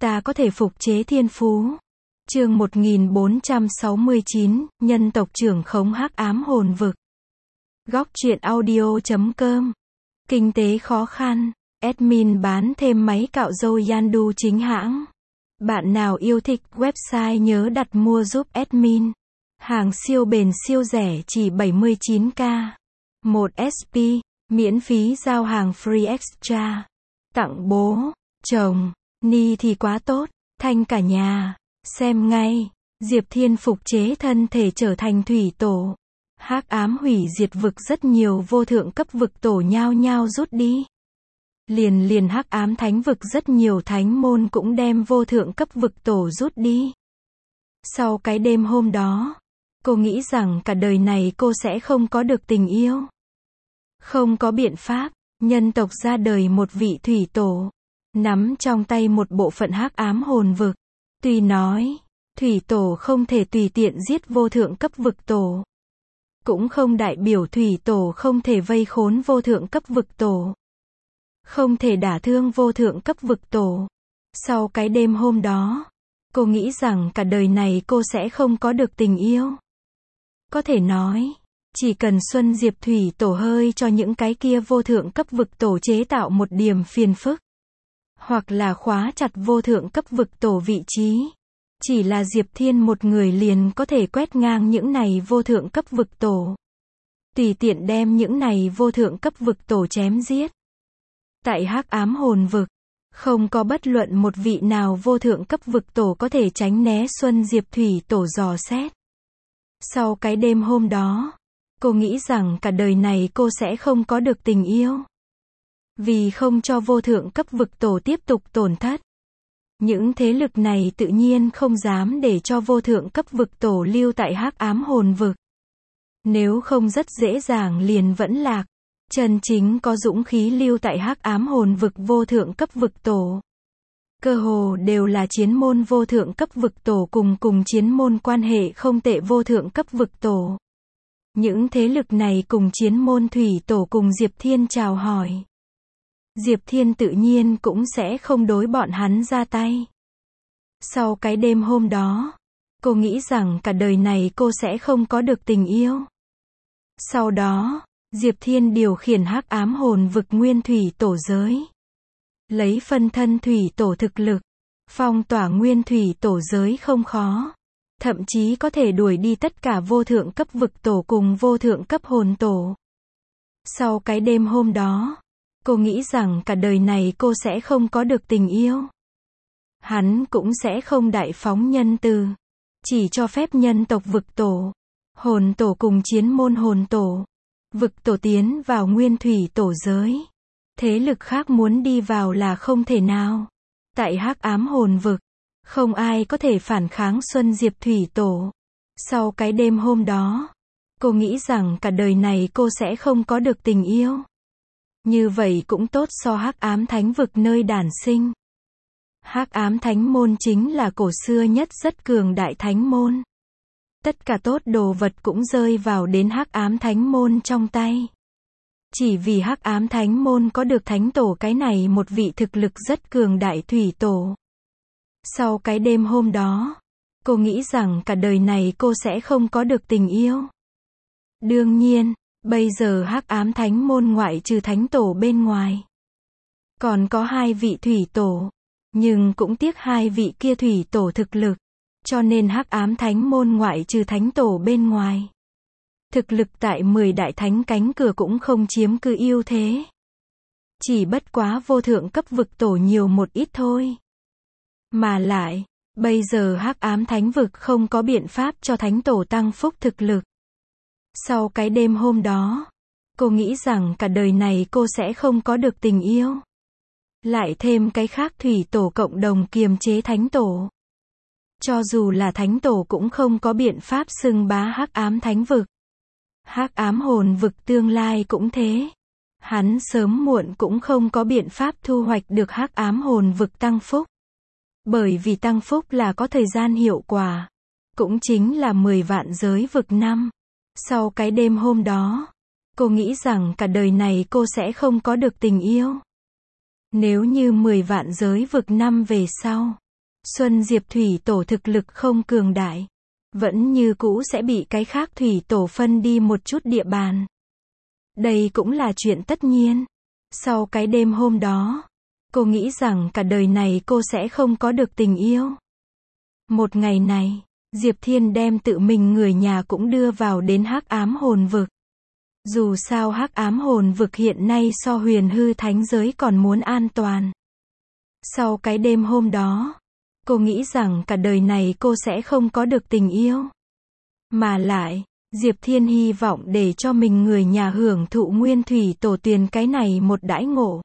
ta có thể phục chế thiên phú. Chương 1469, nhân tộc trưởng khống hắc ám hồn vực. Góc truyện audio.com. Kinh tế khó khăn, admin bán thêm máy cạo râu Yandu chính hãng. Bạn nào yêu thích website nhớ đặt mua giúp admin. Hàng siêu bền siêu rẻ chỉ 79k. 1 SP, miễn phí giao hàng free extra. Tặng bố, chồng, ni thì quá tốt, thanh cả nhà. Xem ngay, Diệp Thiên phục chế thân thể trở thành thủy tổ. Hắc ám hủy diệt vực, rất nhiều vô thượng cấp vực tổ nhao nhao rút đi. Liền hắc ám thánh vực, rất nhiều thánh môn cũng đem vô thượng cấp vực tổ rút đi. Sau cái đêm hôm đó, cô nghĩ rằng cả đời này cô sẽ không có được tình yêu. Không có biện pháp, nhân tộc ra đời một vị thủy tổ, nắm trong tay một bộ phận hắc ám hồn vực. Tuy nói, thủy tổ không thể tùy tiện giết vô thượng cấp vực tổ, cũng không đại biểu thủy tổ không thể vây khốn vô thượng cấp vực tổ, không thể đả thương vô thượng cấp vực tổ. Sau cái đêm hôm đó, cô nghĩ rằng cả đời này cô sẽ không có được tình yêu. Có thể nói, chỉ cần Xuân Diệp Thủy Tổ hơi cho những cái kia vô thượng cấp vực tổ chế tạo một điểm phiền phức, hoặc là khóa chặt vô thượng cấp vực tổ vị trí, chỉ là Diệp Thiên một người liền có thể quét ngang những này vô thượng cấp vực tổ, tùy tiện đem những này vô thượng cấp vực tổ chém giết. Tại hắc ám hồn vực, không có bất luận một vị nào vô thượng cấp vực tổ có thể tránh né Xuân Diệp Thủy Tổ dò xét. Sau cái đêm hôm đó, cô nghĩ rằng cả đời này cô sẽ không có được tình yêu. Vì không cho vô thượng cấp vực tổ tiếp tục tổn thất, những thế lực này tự nhiên không dám để cho vô thượng cấp vực tổ lưu tại hắc ám hồn vực. Nếu không rất dễ dàng liền vẫn lạc. Chân chính có dũng khí lưu tại hắc ám hồn vực vô thượng cấp vực tổ, cơ hồ đều là chiến môn vô thượng cấp vực tổ cùng chiến môn quan hệ không tệ vô thượng cấp vực tổ. Những thế lực này cùng chiến môn thủy tổ cùng Diệp Thiên chào hỏi. Diệp Thiên tự nhiên cũng sẽ không đối bọn hắn ra tay. Sau cái đêm hôm đó, cô nghĩ rằng cả đời này cô sẽ không có được tình yêu. Sau đó, Diệp Thiên điều khiển hắc ám hồn vực nguyên thủy tổ giới. Lấy phân thân thủy tổ thực lực, phong tỏa nguyên thủy tổ giới không khó. Thậm chí có thể đuổi đi tất cả vô thượng cấp vực tổ cùng vô thượng cấp hồn tổ. Sau cái đêm hôm đó, cô nghĩ rằng cả đời này cô sẽ không có được tình yêu. Hắn cũng sẽ không đại phóng nhân từ, chỉ cho phép nhân tộc vực tổ, hồn tổ cùng chiến môn hồn tổ, vực tổ tiến vào nguyên thủy tổ giới. Thế lực khác muốn đi vào là không thể nào. Tại hắc ám hồn vực, không ai có thể phản kháng Xuân Diệp Thủy Tổ. Sau cái đêm hôm đó, cô nghĩ rằng cả đời này cô sẽ không có được tình yêu. Như vậy cũng tốt so hắc ám thánh vực nơi đản sinh. Hắc ám thánh môn chính là cổ xưa nhất rất cường đại thánh môn. Tất cả tốt đồ vật cũng rơi vào đến hắc ám thánh môn trong tay. Chỉ vì hắc ám thánh môn có được thánh tổ cái này một vị thực lực rất cường đại thủy tổ. Sau cái đêm hôm đó, cô nghĩ rằng cả đời này cô sẽ không có được tình yêu. Đương nhiên, bây giờ hắc ám thánh môn ngoại trừ thánh tổ bên ngoài, còn có 2 vị thủy tổ, nhưng cũng tiếc 2 vị kia thủy tổ thực lực, cho nên hắc ám thánh môn ngoại trừ thánh tổ bên ngoài, thực lực tại 10 đại thánh cánh cửa cũng không chiếm cứ ưu thế. Chỉ bất quá vô thượng cấp vực tổ nhiều một ít thôi. Mà lại, bây giờ hắc ám thánh vực không có biện pháp cho thánh tổ tăng phúc thực lực. Sau cái đêm hôm đó, cô nghĩ rằng cả đời này cô sẽ không có được tình yêu. Lại thêm cái khác thủy tổ cộng đồng kiềm chế thánh tổ. Cho dù là thánh tổ cũng không có biện pháp xưng bá hắc ám thánh vực. Hắc ám hồn vực tương lai cũng thế. Hắn sớm muộn cũng không có biện pháp thu hoạch được hắc ám hồn vực tăng phúc. Bởi vì tăng phúc là có thời gian hiệu quả. Cũng chính là 10 vạn giới vực năm. Sau cái đêm hôm đó, cô nghĩ rằng cả đời này cô sẽ không có được tình yêu. Nếu như 10 vạn giới vực năm về sau, Xuân Diệp thủy tổ thực lực không cường đại, vẫn như cũ sẽ bị cái khác thủy tổ phân đi một chút địa bàn. Đây cũng là chuyện tất nhiên. Sau cái đêm hôm đó, cô nghĩ rằng cả đời này cô sẽ không có được tình yêu. Một ngày này, Diệp Thiên đem tự mình người nhà cũng đưa vào đến hắc ám hồn vực. Dù sao hắc ám hồn vực hiện nay so huyền hư thánh giới còn muốn an toàn. Sau cái đêm hôm đó, cô nghĩ rằng cả đời này cô sẽ không có được tình yêu. Mà lại, Diệp Thiên hy vọng để cho mình người nhà hưởng thụ nguyên thủy tổ tuyền cái này một đãi ngộ.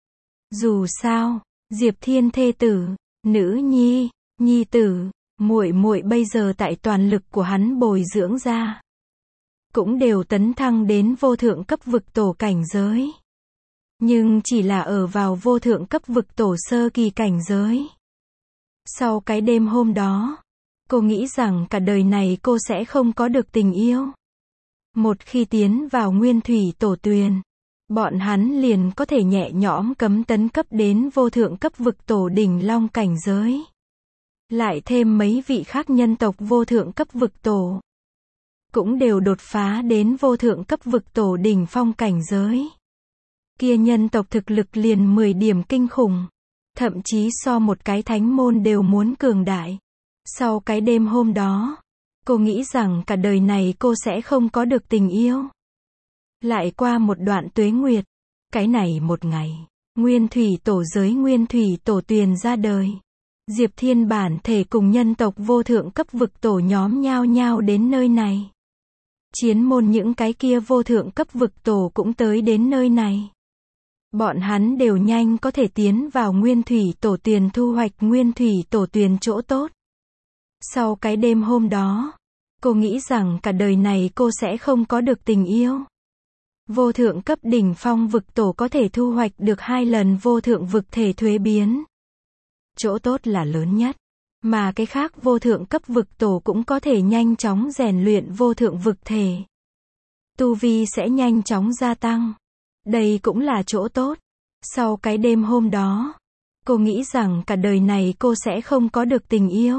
Dù sao, Diệp Thiên thê tử, nữ nhi, nhi tử, muội muội bây giờ tại toàn lực của hắn bồi dưỡng ra, cũng đều tấn thăng đến vô thượng cấp vực tổ cảnh giới. Nhưng chỉ là ở vào vô thượng cấp vực tổ sơ kỳ cảnh giới. Sau cái đêm hôm đó, cô nghĩ rằng cả đời này cô sẽ không có được tình yêu. Một khi tiến vào nguyên thủy tổ tuyền, bọn hắn liền có thể nhẹ nhõm cấm tấn cấp đến vô thượng cấp vực tổ đỉnh long cảnh giới. Lại thêm mấy vị khác nhân tộc vô thượng cấp vực tổ, cũng đều đột phá đến vô thượng cấp vực tổ đỉnh phong cảnh giới. Kia nhân tộc thực lực liền 10 điểm kinh khủng, thậm chí so một cái thánh môn đều muốn cường đại. Sau cái đêm hôm đó, cô nghĩ rằng cả đời này cô sẽ không có được tình yêu. Lại qua một đoạn tuế nguyệt, cái này một ngày, nguyên thủy tổ giới nguyên thủy tổ tuyền ra đời. Diệp Thiên bản thể cùng nhân tộc vô thượng cấp vực tổ nhóm nhao nhao đến nơi này. Chiến môn những cái kia vô thượng cấp vực tổ cũng tới đến nơi này. Bọn hắn đều nhanh có thể tiến vào nguyên thủy tổ tuyền thu hoạch nguyên thủy tổ tuyền chỗ tốt. Sau cái đêm hôm đó, cô nghĩ rằng cả đời này cô sẽ không có được tình yêu. Vô thượng cấp đỉnh phong vực tổ có thể thu hoạch được 2 lần vô thượng vực thể thuế biến. Chỗ tốt là lớn nhất. Mà cái khác vô thượng cấp vực tổ cũng có thể nhanh chóng rèn luyện vô thượng vực thể. Tu vi sẽ nhanh chóng gia tăng. Đây cũng là chỗ tốt. Sau cái đêm hôm đó, cô nghĩ rằng cả đời này cô sẽ không có được tình yêu.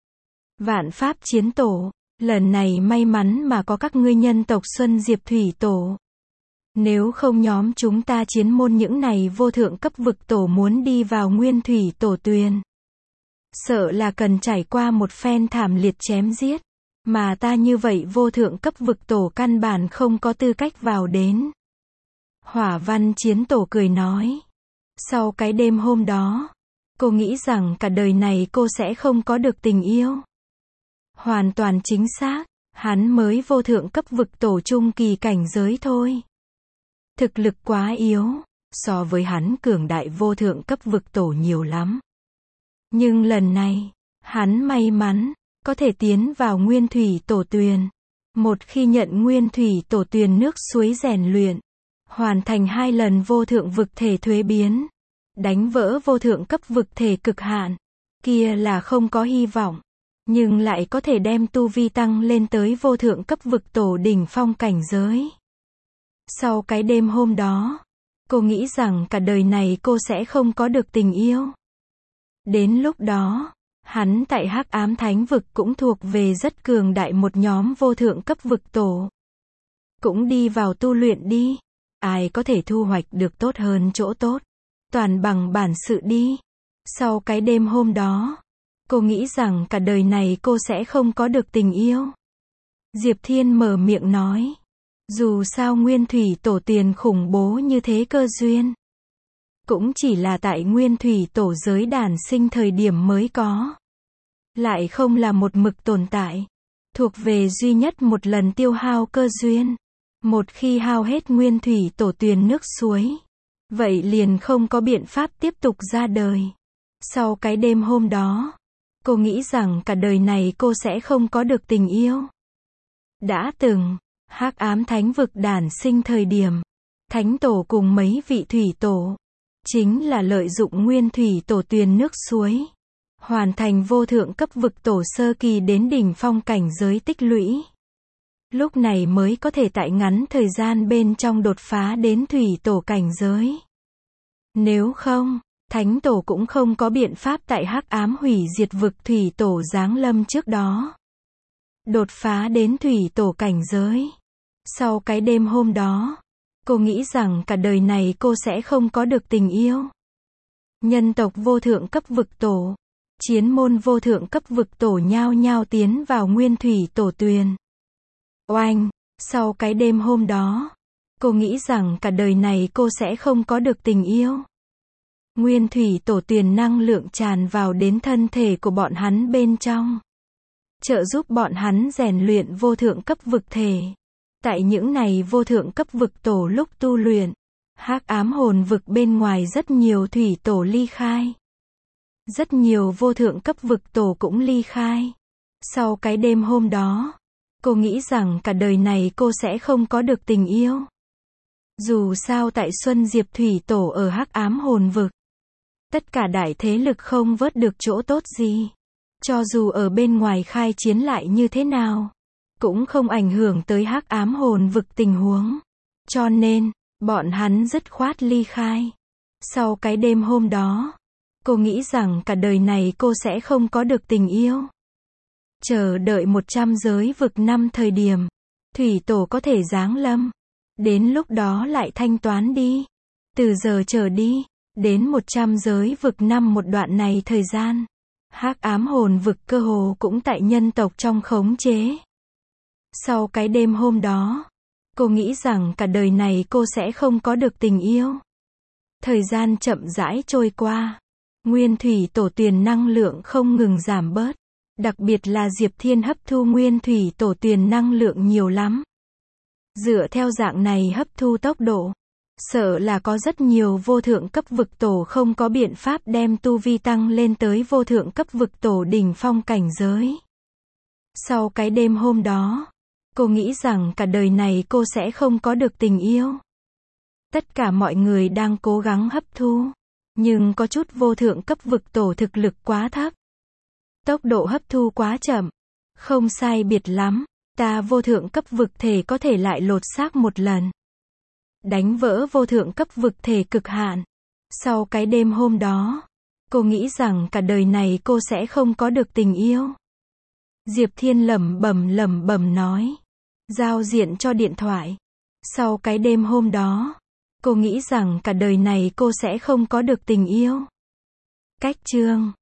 Vạn pháp chiến tổ, lần này may mắn mà có các ngươi nhân tộc Xuân Diệp thủy tổ. Nếu không nhóm chúng ta chiến môn những này vô thượng cấp vực tổ muốn đi vào nguyên thủy tổ tuyền, sợ là cần trải qua một phen thảm liệt chém giết. Mà ta như vậy vô thượng cấp vực tổ căn bản không có tư cách vào đến. Hỏa văn chiến tổ cười nói. Sau cái đêm hôm đó, cô nghĩ rằng cả đời này cô sẽ không có được tình yêu. Hoàn toàn chính xác, hắn mới vô thượng cấp vực tổ trung kỳ cảnh giới thôi. Thực lực quá yếu, so với hắn cường đại vô thượng cấp vực tổ nhiều lắm. Nhưng lần này, hắn may mắn, có thể tiến vào nguyên thủy tổ tuyền. Một khi nhận nguyên thủy tổ tuyền nước suối rèn luyện, hoàn thành 2 lần vô thượng vực thể thuế biến, đánh vỡ vô thượng cấp vực thể cực hạn, kia là không có hy vọng, nhưng lại có thể đem tu vi tăng lên tới vô thượng cấp vực tổ đỉnh phong cảnh giới. Sau cái đêm hôm đó, cô nghĩ rằng cả đời này cô sẽ không có được tình yêu. Đến lúc đó, hắn tại hắc ám thánh vực cũng thuộc về rất cường đại một nhóm vô thượng cấp vực tổ. Cũng đi vào tu luyện đi. Ai có thể thu hoạch được tốt hơn chỗ tốt. Toàn bằng bản sự đi. Sau cái đêm hôm đó, cô nghĩ rằng cả đời này cô sẽ không có được tình yêu. Diệp Thiên mở miệng nói. Dù sao nguyên thủy tổ tiền khủng bố như thế cơ duyên, cũng chỉ là tại nguyên thủy tổ giới đản sinh thời điểm mới có. Lại không là một mực tồn tại. Thuộc về duy nhất một lần tiêu hao cơ duyên. Một khi hao hết nguyên thủy tổ tuyền nước suối, vậy liền không có biện pháp tiếp tục ra đời. Sau cái đêm hôm đó, cô nghĩ rằng cả đời này cô sẽ không có được tình yêu. Đã từng, hắc ám thánh vực đản sinh thời điểm, thánh tổ cùng mấy vị thủy tổ, chính là lợi dụng nguyên thủy tổ tuyền nước suối, hoàn thành vô thượng cấp vực tổ sơ kỳ đến đỉnh phong cảnh giới tích lũy. Lúc này mới có thể tại ngắn thời gian bên trong đột phá đến thủy tổ cảnh giới. Nếu không, Thánh tổ cũng không có biện pháp tại hắc ám hủy diệt vực thủy tổ giáng lâm trước đó. Đột phá đến thủy tổ cảnh giới. Sau cái đêm hôm đó, cô nghĩ rằng cả đời này cô sẽ không có được tình yêu. Nhân tộc vô thượng cấp vực tổ, chiến môn vô thượng cấp vực tổ nhao nhao tiến vào nguyên thủy tổ tuyền. Oanh, sau cái đêm hôm đó, cô nghĩ rằng cả đời này cô sẽ không có được tình yêu. Nguyên thủy tổ tuyền năng lượng tràn vào đến thân thể của bọn hắn bên trong, trợ giúp bọn hắn rèn luyện vô thượng cấp vực thể. Tại những này vô thượng cấp vực tổ lúc tu luyện, hắc ám hồn vực bên ngoài rất nhiều thủy tổ ly khai. Rất nhiều vô thượng cấp vực tổ cũng ly khai. Sau cái đêm hôm đó, cô nghĩ rằng cả đời này cô sẽ không có được tình yêu. Dù sao tại Xuân Diệp thủy tổ ở hắc ám hồn vực, tất cả đại thế lực không vớt được chỗ tốt gì. Cho dù ở bên ngoài khai chiến lại như thế nào, cũng không ảnh hưởng tới hắc ám hồn vực tình huống. Cho nên, bọn hắn dứt khoát ly khai. Sau cái đêm hôm đó, cô nghĩ rằng cả đời này cô sẽ không có được tình yêu. Chờ đợi 100 giới vực năm thời điểm, thủy tổ có thể giáng lâm. Đến lúc đó lại thanh toán đi. Từ giờ trở đi, đến 100 giới vực năm một đoạn này thời gian, hắc ám hồn vực cơ hồ cũng tại nhân tộc trong khống chế. Sau cái đêm hôm đó, cô nghĩ rằng cả đời này cô sẽ không có được tình yêu. Thời gian chậm rãi trôi qua. Nguyên thủy tổ tuyền năng lượng không ngừng giảm bớt. Đặc biệt là Diệp Thiên hấp thu nguyên thủy tổ tuyền năng lượng nhiều lắm. Dựa theo dạng này hấp thu tốc độ, sợ là có rất nhiều vô thượng cấp vực tổ không có biện pháp đem tu vi tăng lên tới vô thượng cấp vực tổ đỉnh phong cảnh giới. Sau cái đêm hôm đó, cô nghĩ rằng cả đời này cô sẽ không có được tình yêu. Tất cả mọi người đang cố gắng hấp thu, nhưng có chút vô thượng cấp vực tổ thực lực quá thấp. Tốc độ hấp thu quá chậm. Không sai biệt lắm, ta vô thượng cấp vực thể có thể lại lột xác một lần. Đánh vỡ vô thượng cấp vực thể cực hạn. Sau cái đêm hôm đó, cô nghĩ rằng cả đời này cô sẽ không có được tình yêu. Diệp Thiên lẩm bẩm nói. Giao diện cho điện thoại. Sau cái đêm hôm đó, cô nghĩ rằng cả đời này cô sẽ không có được tình yêu. Cách chương